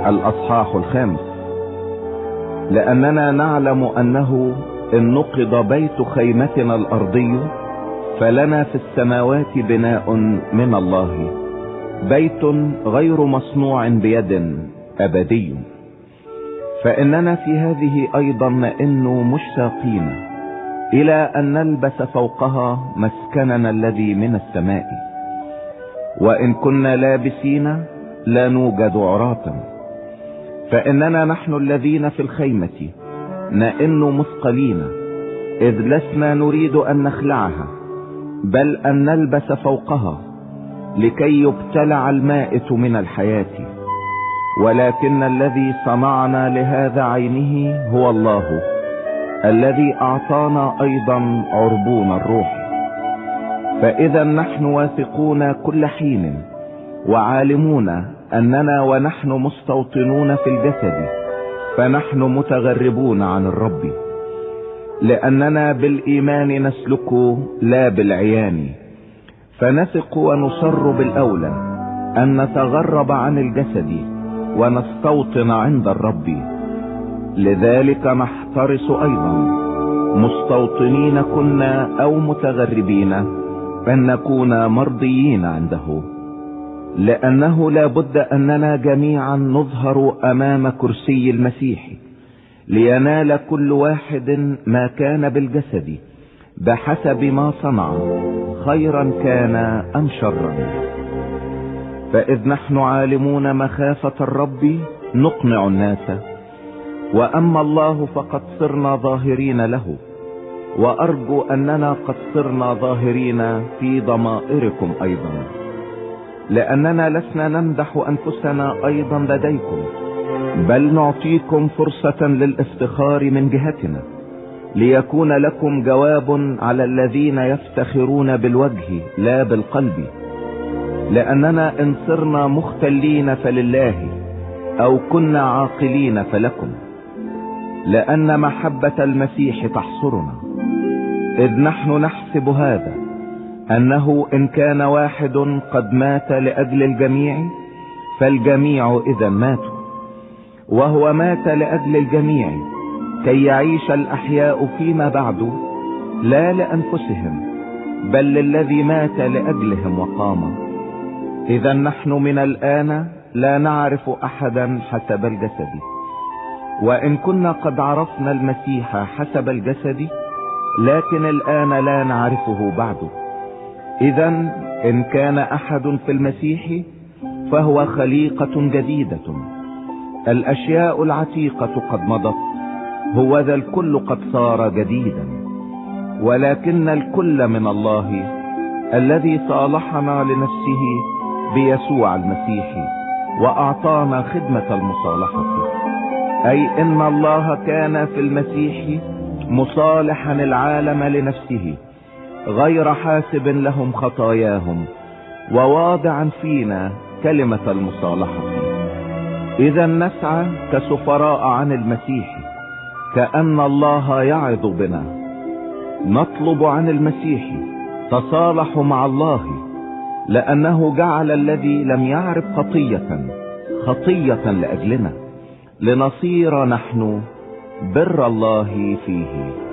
الأصحاح 5. لأننا نعلم أنه إن نقض بيت خيمتنا الأرضي فلنا في السماوات بناء من الله، بيت غير مصنوع بيد أبدي. فإننا في هذه أيضا نئن مشتاقين إلى أن نلبس فوقها مسكننا الذي من السماء. وإن كنا لابسين لا نوجد عراة، فإننا نحن الذين في الخيمة نئن مثقلين، إذ لسنا نريد أن نخلعها بل أن نلبس فوقها، لكي يبتلع المائت من الحياة. ولكن الذي صنعنا لهذا عينه هو الله، الذي أعطانا أيضا عربون الروح. فإذا نحن واثقون كل حين وعالمون أننا ونحن مستوطنون في الجسد فنحن متغربون عن الرب، لأننا بالإيمان نسلك لا بالعيان. فنثق ونصر بالأولى أن نتغرب عن الجسد ونستوطن عند الرب. لذلك نحترس أيضا مستوطنين كنا أو متغربين أن نكون مرضيين عنده، لأنه لا بد أننا جميعا نظهر أمام كرسي المسيح، لينال كل واحد ما كان بالجسد بحسب ما صنع، خيرا كان أم شرا. فإذ نحن عالمون مخافة الرب نقنع الناس، وأما الله فقد صرنا ظاهرين له، وأرجو أننا قد صرنا ظاهرين في ضمائركم أيضا، لأننا لسنا نمدح أنفسنا أيضا لديكم، بل نعطيكم فرصة للافتخار من جهتنا، ليكون لكم جواب على الذين يفتخرون بالوجه لا بالقلب. لأننا إن صرنا مختلين فلله، أو كنا عاقلين فلكم، لأن محبة المسيح تحصرنا. إذ نحن نحسب هذا، أنه إن كان واحد قد مات لأجل الجميع فالجميع إذا ماتوا، وهو مات لأجل الجميع كي يعيش الأحياء فيما بعد لا لأنفسهم بل للذي مات لأجلهم وقام. إذا نحن من الآن لا نعرف أحدا حسب الجسد، وإن كنا قد عرفنا المسيح حسب الجسد لكن الآن لا نعرفه بعد. إذا إن كان أحد في المسيح فهو خليقة جديدة، الأشياء العتيقة قد مضت، هو ذا الكل قد صار جديدا. ولكن الكل من الله الذي صالحنا لنفسه بيسوع المسيح وأعطانا خدمة المصالحة، أي إن الله كان في المسيح مصالحا العالم لنفسه، غير حاسب لهم خطاياهم، وواضعا فينا كلمة المصالحة. إذا نسعى كسفراء عن المسيح، كأن الله يعظ بنا، نطلب عن المسيح تصالحوا مع الله، لأنه جعل الذي لم يعرف خطية لأجلنا، لنصير نحن بر الله فيه.